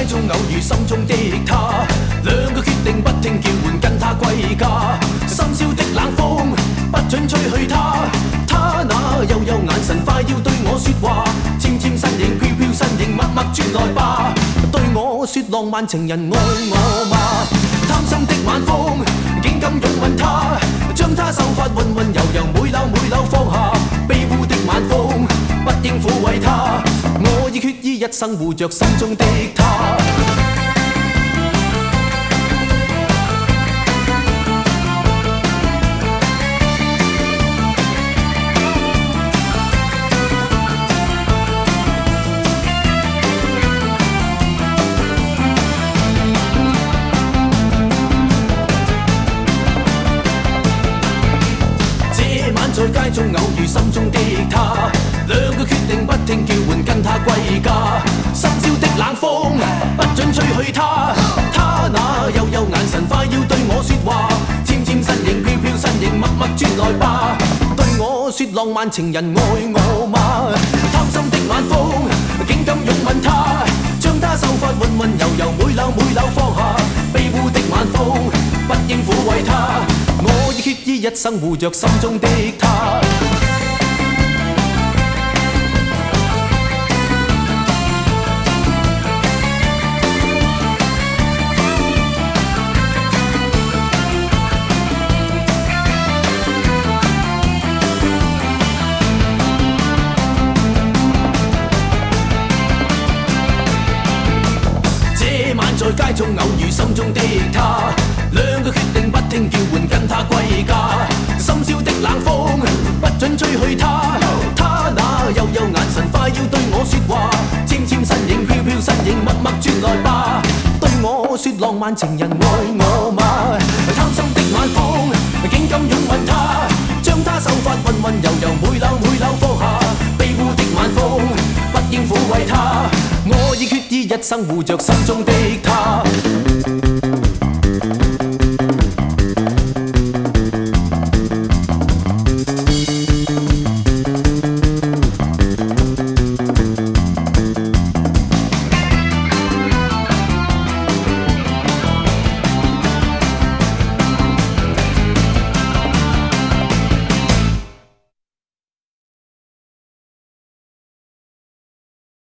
中偶遇心中的他，兩個決定不聽叫喚，跟他歸家。深宵的冷風不准吹去他，他那幽幽眼神快要對我說話，纖纖身影飄飄身影，默默轉來吧，對我說浪漫情人愛我嗎？貪心的晚風竟敢擁吻他，將他秀髮溫溫柔柔每縷每縷放下，卑污的晚風不應撫慰他，我已決意一生護着心中的他。在街中偶遇心中的他，兩個決定不聽叫喚，跟他歸家。深宵的冷風不准吹去他，他那幽幽眼神快要對我說話，纖纖身影飄飄身影，默默轉來吧，對我說浪漫情人愛我嗎？貪心的晚風竟敢擁吻他，將他秀髮溫溫柔柔每縷每縷放下，卑污的晚風不應撫慰他，我已決意一生護着心中的他。在街中偶遇心中的他，兩個決定不聽叫喚，跟他歸家。深宵的冷風不准吹去他，他那幽幽眼神快要對我說話，纖纖身影飄飄身影，默默轉來吧，對我說浪漫情人愛我嗎？貪心的晚風竟敢擁吻他，將他秀髮溫溫柔柔每縷每縷放下，卑污的晚風不應撫慰他，我已決意一生護着心中的他。